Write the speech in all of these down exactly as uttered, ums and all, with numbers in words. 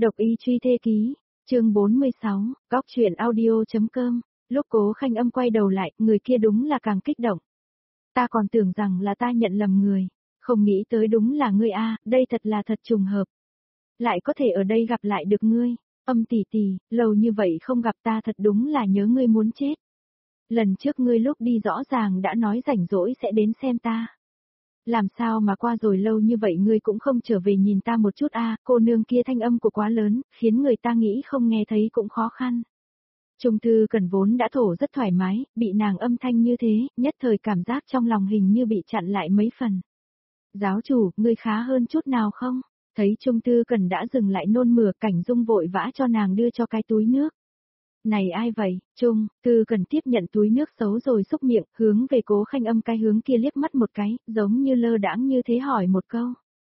Độc y truy thê ký, chương bốn mươi sáu, góc truyện audio.com, lúc Cố Khanh Âm quay đầu lại, người kia đúng là càng kích động. Ta còn tưởng rằng là ta nhận lầm người, không nghĩ tới đúng là ngươi a, đây thật là thật trùng hợp. Lại có thể ở đây gặp lại được ngươi, Âm tỷ tỷ, lâu như vậy không gặp ta thật đúng là nhớ ngươi muốn chết. Lần trước ngươi lúc đi rõ ràng đã nói rảnh rỗi sẽ đến xem ta. Làm sao mà qua rồi lâu như vậy ngươi cũng không trở về nhìn ta một chút a, cô nương kia thanh âm của quá lớn, khiến người ta nghĩ không nghe thấy cũng khó khăn. Trung Thư Cần vốn đã thổ rất thoải mái, bị nàng âm thanh như thế, nhất thời cảm giác trong lòng hình như bị chặn lại mấy phần. Giáo chủ, ngươi khá hơn chút nào không? Thấy Trung Thư Cần đã dừng lại nôn mửa, Cảnh Dung vội vã cho nàng đưa cho cái túi nước. Này ai vậy? Trung Thư Cần tiếp nhận túi nước xấu rồi xúc miệng, hướng về Cố Khanh Âm cái hướng kia liếc mắt một cái, giống như lơ đãng như thế hỏi một câu.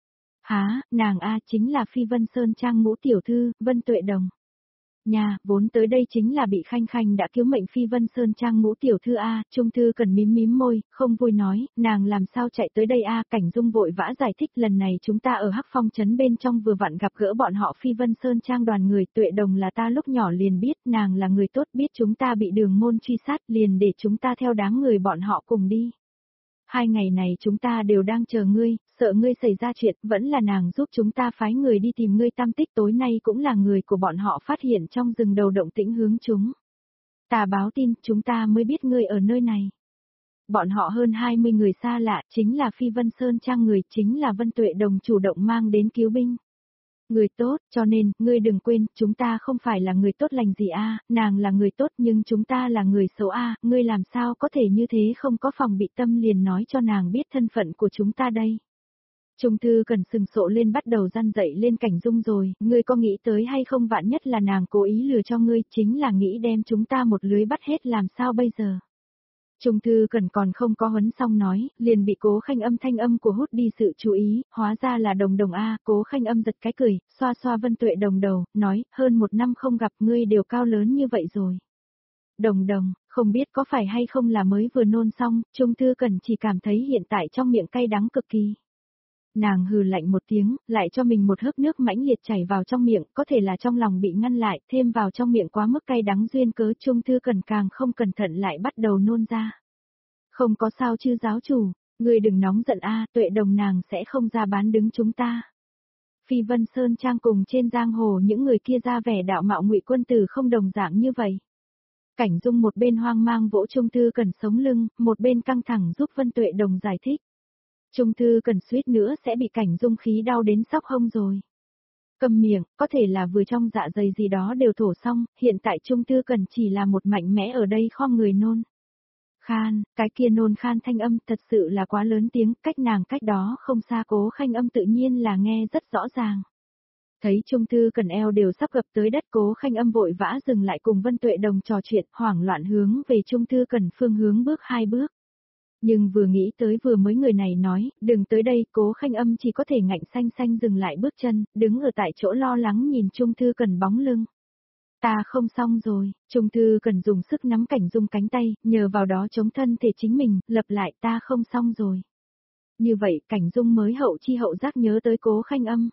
Há, nàng a chính là Phi Vân Sơn Trang ngũ tiểu thư, Vân Tuệ Đồng. Nhà, vốn tới đây chính là bị Khanh Khanh đã cứu mệnh Phi Vân Sơn Trang ngũ tiểu thư a, Trung Thư Cần mím mím môi, không vui nói, nàng làm sao chạy tới đây a, Cảnh Dung vội vã giải thích lần này chúng ta ở Hắc Phong trấn bên trong vừa vặn gặp gỡ bọn họ Phi Vân Sơn Trang đoàn người, Tuệ Đồng là ta lúc nhỏ liền biết, nàng là người tốt, biết chúng ta bị đường môn truy sát, liền để chúng ta theo đám người bọn họ cùng đi. Hai ngày này chúng ta đều đang chờ ngươi, sợ ngươi xảy ra chuyện, vẫn là nàng giúp chúng ta phái người đi tìm ngươi, tam tích tối nay cũng là người của bọn họ phát hiện trong rừng đầu động tĩnh hướng chúng. Ta báo tin, chúng ta mới biết ngươi ở nơi này. Bọn họ hơn hai mươi người xa lạ, chính là Phi Vân Sơn Trang người, chính là Vân Tuệ Đồng chủ động mang đến cứu binh. Người tốt, cho nên, ngươi đừng quên, chúng ta không phải là người tốt lành gì a, nàng là người tốt nhưng chúng ta là người xấu a, ngươi làm sao có thể như thế không có phòng bị tâm liền nói cho nàng biết thân phận của chúng ta đây. Trung Thư Cần sừng sộ lên bắt đầu răn dậy lên Cảnh Dung rồi, ngươi có nghĩ tới hay không, vạn nhất là nàng cố ý lừa cho ngươi, chính là nghĩ đem chúng ta một lưới bắt hết, làm sao bây giờ. Trung Thư Cần còn không có huấn xong nói, liền bị Cố Khanh Âm thanh âm của hút đi sự chú ý, hóa ra là Đồng Đồng a, Cố Khanh Âm giật cái cười, xoa xoa Vân Tuệ Đồng đầu, nói, hơn một năm không gặp ngươi đều cao lớn như vậy rồi. Đồng Đồng, không biết có phải hay không là mới vừa nôn xong, Trung Thư Cần chỉ cảm thấy hiện tại trong miệng cay đắng cực kỳ. Nàng hừ lạnh một tiếng, lại cho mình một hớp nước mãnh liệt chảy vào trong miệng, có thể là trong lòng bị ngăn lại, thêm vào trong miệng quá mức cay đắng duyên cớ, Trung Thư Cần càng không cẩn thận lại bắt đầu nôn ra. Không có sao chứ giáo chủ, người đừng nóng giận a, Tuệ Đồng nàng sẽ không ra bán đứng chúng ta. Phi Vân Sơn Trang cùng trên giang hồ những người kia ra vẻ đạo mạo ngụy quân tử không đồng dạng như vậy. Cảnh Dung một bên hoang mang vỗ Trung Thư Cần sống lưng, một bên căng thẳng giúp Vân Tuệ Đồng giải thích. Trung Thư Cần suýt nữa sẽ bị Cảnh Dung khí đau đến sóc hông rồi. Cầm miệng, có thể là vừa trong dạ dày gì đó đều thổ xong, hiện tại Trung Thư Cần chỉ là một mạnh mẽ ở đây khom người nôn. Khan, cái kia nôn khan thanh âm thật sự là quá lớn tiếng, cách nàng cách đó không xa Cố Khanh Âm tự nhiên là nghe rất rõ ràng. Thấy Trung Thư Cần eo đều sắp gập tới đất, Cố Khanh Âm vội vã dừng lại cùng Vân Tuệ Đồng trò chuyện, hoảng loạn hướng về Trung Thư Cần phương hướng bước hai bước. Nhưng vừa nghĩ tới vừa mới người này nói, đừng tới đây, Cố Khanh Âm chỉ có thể ngạnh xanh xanh dừng lại bước chân, đứng ở tại chỗ lo lắng nhìn Trung Thư Cần bóng lưng. Ta không xong rồi, Trung Thư Cần dùng sức nắm Cảnh Dung cánh tay, nhờ vào đó chống thân thể chính mình, lặp lại ta không xong rồi. Như vậy Cảnh Dung mới hậu chi hậu giác nhớ tới Cố Khanh Âm.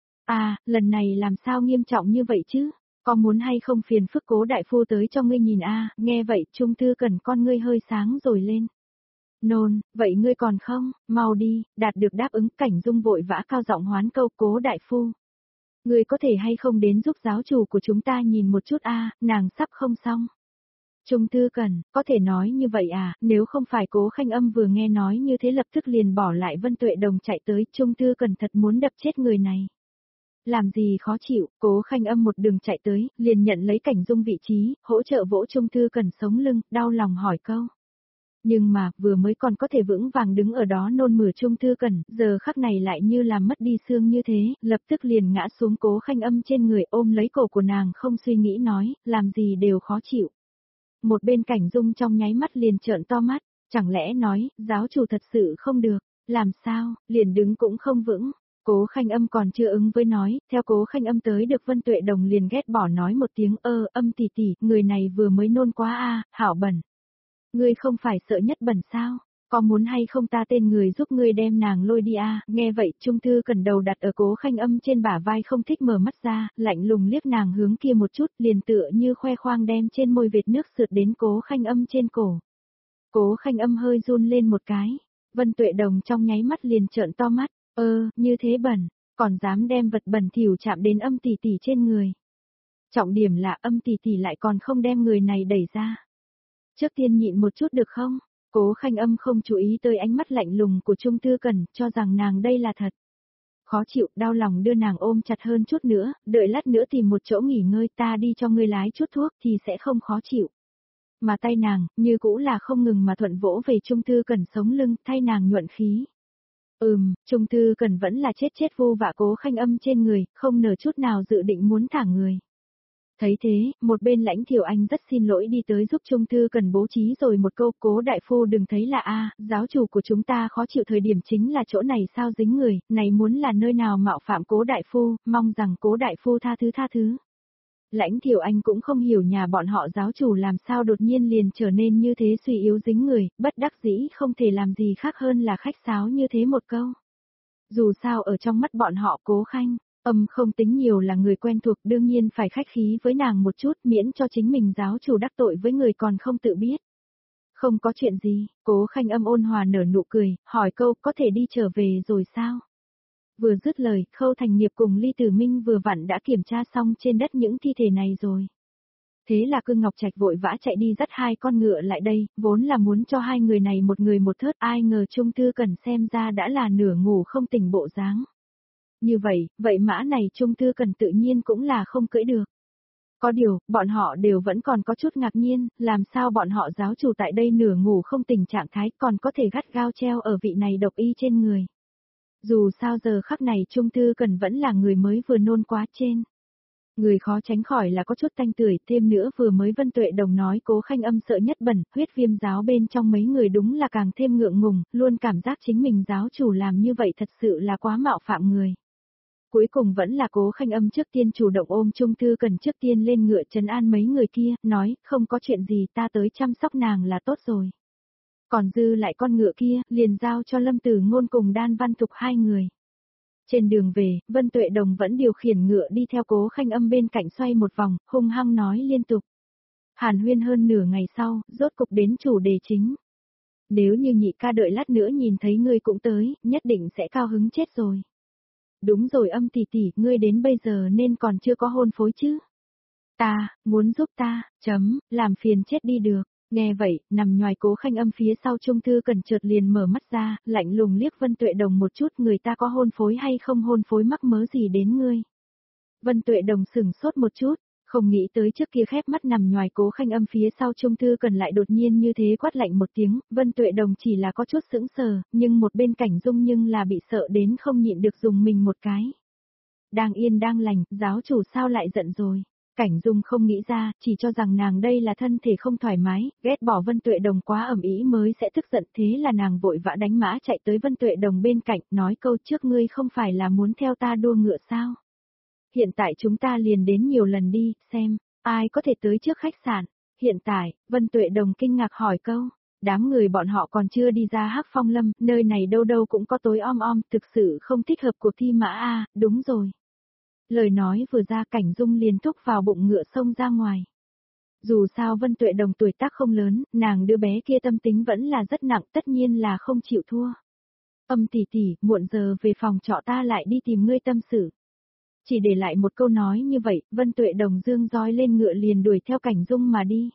À, lần này làm sao nghiêm trọng như vậy chứ, có muốn hay không phiền phức Cố đại phu tới cho ngươi nhìn a, nghe vậy Trung Thư Cần con ngươi hơi sáng rồi lên. Nôn, vậy ngươi còn không, mau đi, đạt được đáp ứng, Cảnh Dung vội vã cao giọng hoán câu Cố đại phu. Ngươi có thể hay không đến giúp giáo chủ của chúng ta nhìn một chút a, nàng sắp không xong. Trung Thư Cần, có thể nói như vậy à, nếu không phải Cố Khanh Âm vừa nghe nói như thế lập tức liền bỏ lại Vân Tuệ Đồng chạy tới, Trung Thư Cần thật muốn đập chết người này. Làm gì khó chịu, Cố Khanh Âm một đường chạy tới, liền nhận lấy Cảnh Dung vị trí, hỗ trợ vỗ Trung Thư Cần sống lưng, đau lòng hỏi câu. Nhưng mà, vừa mới còn có thể vững vàng đứng ở đó nôn mửa Trung Thư Cần, giờ khắc này lại như làm mất đi xương như thế, lập tức liền ngã xuống Cố Khanh Âm trên người, ôm lấy cổ của nàng không suy nghĩ nói, làm gì đều khó chịu. Một bên Cảnh Dung trong nháy mắt liền trợn to mắt, chẳng lẽ nói, giáo chủ thật sự không được, làm sao, liền đứng cũng không vững. Cố Khanh Âm còn chưa ứng với nói, theo Cố Khanh Âm tới được Vân Tuệ Đồng liền ghét bỏ nói một tiếng ơ, Âm tỷ tỷ, người này vừa mới nôn quá a, hảo bẩn. Ngươi không phải sợ nhất bẩn sao, Có muốn hay không ta tên người giúp ngươi đem nàng lôi đi a? Nghe vậy, Trung Thư Cần đầu đặt ở Cố Khanh Âm trên bả vai không thích mở mắt ra, lạnh lùng liếc nàng hướng kia một chút, liền tựa như khoe khoang đem trên môi vệt nước sượt đến Cố Khanh Âm trên cổ. Cố Khanh Âm hơi run lên một cái, Vân Tuệ Đồng trong nháy mắt liền trợn to mắt, ơ, như thế bẩn, còn dám đem vật bẩn thỉu chạm đến Âm tỷ tỷ trên người. Trọng điểm là Âm tỷ tỷ lại còn không đem người này đẩy ra. Trước tiên nhịn một chút được không? Cố Khanh Âm không chú ý tới ánh mắt lạnh lùng của Trung Thư Cần, cho rằng nàng đây là thật. Khó chịu, đau lòng đưa nàng ôm chặt hơn chút nữa, đợi lát nữa tìm một chỗ nghỉ ngơi, ta đi cho ngươi lái chút thuốc thì sẽ không khó chịu. Mà tay nàng, như cũ là không ngừng mà thuận vỗ về Trung Thư Cần sống lưng, thay nàng nhuận khí. Ừm, Trung Thư Cần vẫn là chết chết vô vạ Cố Khanh Âm trên người, không nở chút nào dự định muốn thả người. Thấy thế, một bên Lãnh Thiểu Anh rất xin lỗi đi tới giúp Trung Thư Cần bố trí rồi một câu, Cố đại phu đừng thấy là a, giáo chủ của chúng ta khó chịu thời điểm chính là chỗ này sao dính người, này muốn là nơi nào mạo phạm Cố đại phu, mong rằng Cố đại phu tha thứ tha thứ. Lãnh Thiểu Anh cũng không hiểu nhà bọn họ giáo chủ làm sao đột nhiên liền trở nên như thế suy yếu dính người, bất đắc dĩ không thể làm gì khác hơn là khách sáo như thế một câu. Dù sao ở trong mắt bọn họ Cố Khanh Âm không tính nhiều là người quen thuộc, đương nhiên phải khách khí với nàng một chút, miễn cho chính mình giáo chủ đắc tội với người còn không tự biết. Không có chuyện gì, Cố Khanh Âm ôn hòa nở nụ cười, hỏi câu có thể đi trở về rồi sao? Vừa dứt lời, Khâu Thành Nghiệp cùng Ly Tử Minh vừa vặn đã kiểm tra xong trên đất những thi thể này rồi. Thế là Cương Ngọc Trạch vội vã chạy đi dắt hai con ngựa lại đây, vốn là muốn cho hai người này một người một thớt, ai ngờ Trung Thư Cần xem ra đã là nửa ngủ không tỉnh bộ dáng. Như vậy, vậy mã này Trung Thư Cần tự nhiên cũng là không cưỡi được. Có điều, bọn họ đều vẫn còn có chút ngạc nhiên, làm sao bọn họ giáo chủ tại đây nửa ngủ không tỉnh trạng thái còn có thể gắt gao treo ở vị này độc y trên người. Dù sao giờ khắc này Trung Thư Cần vẫn là người mới vừa nôn quá trên. Người khó tránh khỏi là có chút tanh tưởi, thêm nữa vừa mới Vân Tuệ Đồng nói Cố Khanh Âm sợ nhất bẩn, huyết viêm giáo bên trong mấy người đúng là càng thêm ngượng ngùng, luôn cảm giác chính mình giáo chủ làm như vậy thật sự là quá mạo phạm người. Cuối cùng vẫn là Cố Khanh Âm trước tiên chủ động ôm Trung Thư Cần trước tiên lên ngựa trấn an mấy người kia, nói, không có chuyện gì ta tới chăm sóc nàng là tốt rồi. Còn dư lại con ngựa kia, liền giao cho Lâm Tử Ngôn cùng Đan Văn Thục hai người. Trên đường về, Vân Tuệ Đồng vẫn điều khiển ngựa đi theo Cố Khanh Âm bên cạnh xoay một vòng, hung hăng nói liên tục. Hàn huyên hơn nửa ngày sau, rốt cục đến chủ đề chính. Nếu như nhị ca đợi lát nữa nhìn thấy ngươi cũng tới, nhất định sẽ cao hứng chết rồi. Đúng rồi Âm tỷ tỷ, ngươi đến bây giờ nên còn chưa có hôn phối chứ. Ta, muốn giúp ta, chấm, làm phiền chết đi được. Nghe vậy, nằm nhoài Cố Khanh Âm phía sau Trung Thư Cần chợt liền mở mắt ra, lạnh lùng liếc Vân Tuệ Đồng một chút, người ta có hôn phối hay không hôn phối mắc mớ gì đến ngươi. Vân Tuệ Đồng sửng sốt một chút, không nghĩ tới trước kia khép mắt nằm nhoài Cố Khanh Âm phía sau Trung Thư Cần lại đột nhiên như thế quát lạnh một tiếng, Vân Tuệ Đồng chỉ là có chút sững sờ, nhưng một bên Cảnh Dung nhưng là bị sợ đến không nhịn được dùng mình một cái. Đang yên đang lành, giáo chủ sao lại giận rồi. Cảnh Dung không nghĩ ra, chỉ cho rằng nàng đây là thân thể không thoải mái, ghét bỏ Vân Tuệ Đồng quá ẩm ý mới sẽ tức giận, thế là nàng vội vã đánh mã chạy tới Vân Tuệ Đồng bên cạnh, nói câu trước ngươi không phải là muốn theo ta đua ngựa sao? Hiện tại chúng ta liền đến nhiều lần đi, xem, ai có thể tới trước khách sạn. Hiện tại, Vân Tuệ Đồng kinh ngạc hỏi câu, đám người bọn họ còn chưa đi ra Hắc Phong Lâm, nơi này đâu đâu cũng có tối om om, thực sự không thích hợp cuộc thi mã a, đúng rồi. Lời nói vừa ra Cảnh Dung liền thúc vào bụng ngựa xông ra ngoài. Dù sao Vân Tuệ Đồng tuổi tác không lớn, nàng đứa bé kia tâm tính vẫn là rất nặng, tất nhiên là không chịu thua. Âm tỷ tỷ, muộn giờ về phòng trọ ta lại đi tìm ngươi tâm sự. Chỉ để lại một câu nói như vậy, Vân Tuệ Đồng dương roi lên ngựa liền đuổi theo Cảnh Dung mà đi.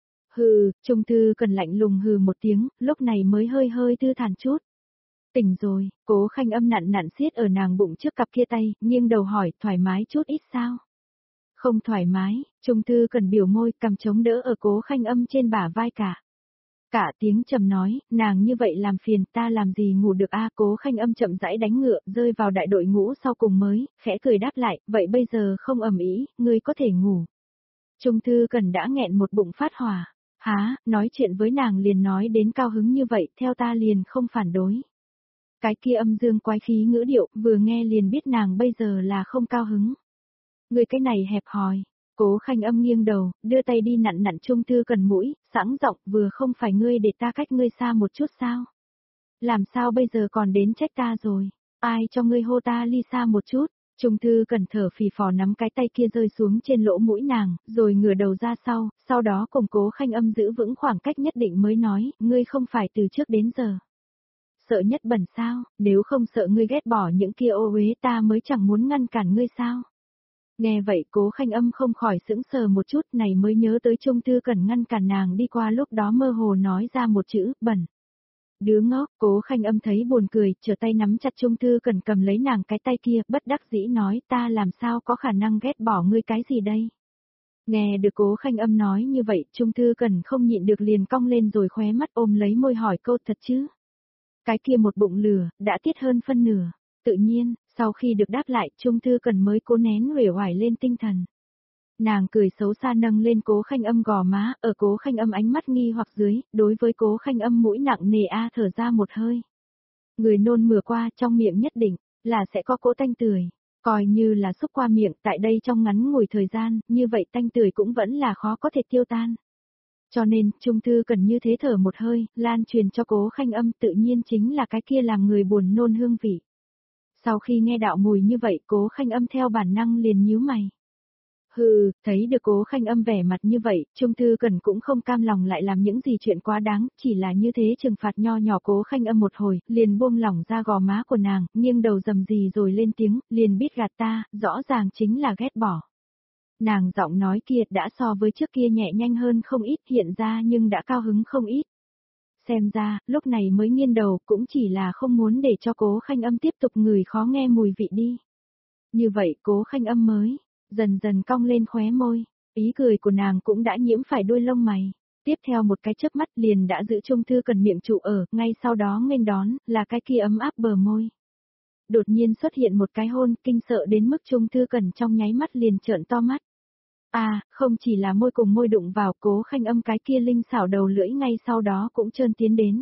Hừ, Trung Thư Cần lạnh lùng hừ một tiếng, lúc này mới hơi hơi thư thản chút. Tỉnh rồi, Cố Khanh Âm nặn nặn siết ở nàng bụng trước cặp kia tay, nghiêng đầu hỏi, thoải mái chút ít sao? Không thoải mái, Trung Thư Cần biểu môi, cầm chống đỡ ở Cố Khanh Âm trên bả vai cả. Cả tiếng trầm nói, nàng như vậy làm phiền, ta làm gì ngủ được a? Cố Khanh Âm chậm rãi đánh ngựa, rơi vào đại đội ngũ sau cùng mới, khẽ cười đáp lại, vậy bây giờ không ầm ĩ, ngươi có thể ngủ. Trung Thư Cần đã nghẹn một bụng phát hỏa, há, nói chuyện với nàng liền nói đến cao hứng như vậy, theo ta liền không phản đối. Cái kia âm dương quái khí ngữ điệu, vừa nghe liền biết nàng bây giờ là không cao hứng. Người cái này hẹp hòi. Cố Khanh Âm nghiêng đầu, đưa tay đi nặn nặn Trung Thư Cần mũi, sẵn giọng, vừa không phải ngươi để ta cách ngươi xa một chút sao? Làm sao bây giờ còn đến trách ta rồi? Ai cho ngươi hô ta ly xa một chút? Trung Thư Cần thở phì phò nắm cái tay kia rơi xuống trên lỗ mũi nàng, rồi ngửa đầu ra sau, sau đó cùng Cố Khanh Âm giữ vững khoảng cách nhất định mới nói, ngươi không phải từ trước đến giờ. Sợ nhất bẩn sao, nếu không sợ ngươi ghét bỏ những kia ô uế ta mới chẳng muốn ngăn cản ngươi sao. Nghe vậy Cố Khanh Âm không khỏi sững sờ một chút này mới nhớ tới Trung Thư Cần ngăn cản nàng đi qua lúc đó mơ hồ nói ra một chữ, bẩn. Đứa ngốc, Cố Khanh Âm thấy buồn cười, trở tay nắm chặt Trung Thư Cần cầm lấy nàng cái tay kia, bất đắc dĩ nói ta làm sao có khả năng ghét bỏ ngươi cái gì đây. Nghe được Cố Khanh Âm nói như vậy, Trung Thư Cần không nhịn được liền cong lên rồi khóe mắt ôm lấy môi hỏi câu thật chứ. Cái kia một bụng lửa, đã tiết hơn phân nửa. Tự nhiên, sau khi được đáp lại, Trung Thư Cần mới cố nén uể oải lên tinh thần. Nàng cười xấu xa nâng lên Cố Khanh Âm gò má, ở Cố Khanh Âm ánh mắt nghi hoặc dưới, đối với Cố Khanh Âm mũi nặng nề a thở ra một hơi. Người nôn mửa qua trong miệng nhất định, là sẽ có cỗ tanh tưởi. Coi như là xúc qua miệng tại đây trong ngắn ngủi thời gian, như vậy tanh tưởi cũng vẫn là khó có thể tiêu tan. Cho nên, Trung Thư Cần như thế thở một hơi, lan truyền cho Cố Khanh Âm tự nhiên chính là cái kia làm người buồn nôn hương vị. Sau khi nghe đạo mùi như vậy, Cố Khanh Âm theo bản năng liền nhíu mày. Hừ, thấy được Cố Khanh Âm vẻ mặt như vậy, Trung Thư Cần cũng không cam lòng lại làm những gì chuyện quá đáng, chỉ là như thế trừng phạt nho nhỏ Cố Khanh Âm một hồi, liền buông lỏng ra gò má của nàng, nghiêng đầu dầm gì rồi lên tiếng, liền biết gạt ta, rõ ràng chính là ghét bỏ. Nàng giọng nói kia đã so với trước kia nhẹ nhanh hơn không ít hiện ra nhưng đã cao hứng không ít. Xem ra, lúc này mới nghiêng đầu cũng chỉ là không muốn để cho Cố Khanh Âm tiếp tục ngửi khó nghe mùi vị đi. Như vậy Cố Khanh Âm mới dần dần cong lên khóe môi, ý cười của nàng cũng đã nhiễm phải đuôi lông mày. Tiếp theo một cái chớp mắt liền đã giữ Trung Thư Cần miệng trụ ở, ngay sau đó nghênh đón, là cái kia ấm áp bờ môi. Đột nhiên xuất hiện một cái hôn, kinh sợ đến mức Trung Thư Cần trong nháy mắt liền trợn to mắt. À, không chỉ là môi cùng môi đụng vào Cố Khanh Âm cái kia linh xảo đầu lưỡi ngay sau đó cũng trơn tiến đến.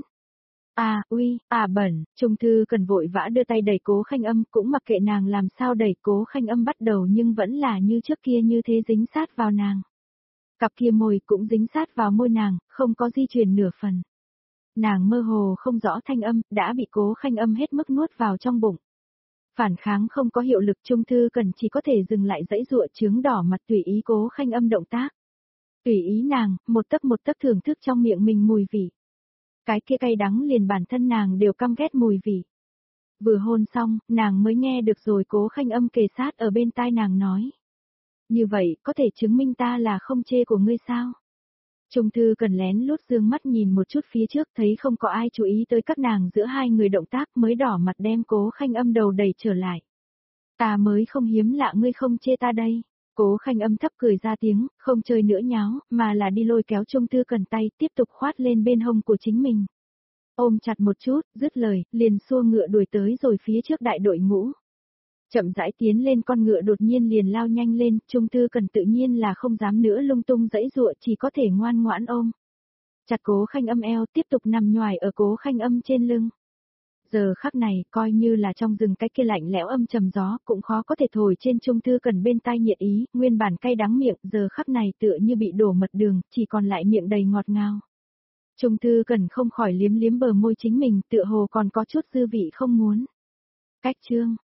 À, uy, à bẩn, Trung Thư Cần vội vã đưa tay đẩy Cố Khanh Âm, cũng mặc kệ nàng làm sao đẩy Cố Khanh Âm bắt đầu nhưng vẫn là như trước kia như thế dính sát vào nàng. Cặp kia môi cũng dính sát vào môi nàng, không có di chuyển nửa phần. Nàng mơ hồ không rõ thanh âm, đã bị Cố Khanh Âm hết mức nuốt vào trong bụng. Phản kháng không có hiệu lực Trung Thư Cần chỉ có thể dừng lại dãy dụa trướng đỏ mặt tùy ý Cố Khanh Âm động tác. Tùy ý nàng, một tấc một tấc thưởng thức trong miệng mình mùi vị. Cái kia cay đắng liền bản thân nàng đều căm ghét mùi vị. Vừa hôn xong, nàng mới nghe được rồi Cố Khanh Âm kề sát ở bên tai nàng nói. Như vậy, có thể chứng minh ta là không chê của ngươi sao? Trung Thư Cần lén lút dương mắt nhìn một chút phía trước thấy không có ai chú ý tới các nàng giữa hai người động tác mới đỏ mặt đem Cố Khanh Âm đầu đẩy trở lại. Ta mới không hiếm lạ ngươi không chê ta đây. Cố Khanh Âm thấp cười ra tiếng, không chơi nữa nháo, mà là đi lôi kéo Trung Thư Cần tay tiếp tục khoát lên bên hông của chính mình. Ôm chặt một chút, dứt lời, liền xua ngựa đuổi tới rồi phía trước đại đội ngũ. Chậm rãi tiến lên con ngựa đột nhiên liền lao nhanh lên, Trung Thư Cần tự nhiên là không dám nữa lung tung dãy dụa chỉ có thể ngoan ngoãn ôm. Chặt Cố Khanh Âm eo tiếp tục nằm nhoài ở Cố Khanh Âm trên lưng. Giờ khắc này, coi như là trong rừng cái kia lạnh lẽo âm trầm gió, cũng khó có thể thổi trên Trung Thư Cần bên tai nhiệt ý, nguyên bản cay đắng miệng, giờ khắc này tựa như bị đổ mật đường, chỉ còn lại miệng đầy ngọt ngào. Trung Thư Cần không khỏi liếm liếm bờ môi chính mình, tựa hồ còn có chút dư vị không muốn. Cách chương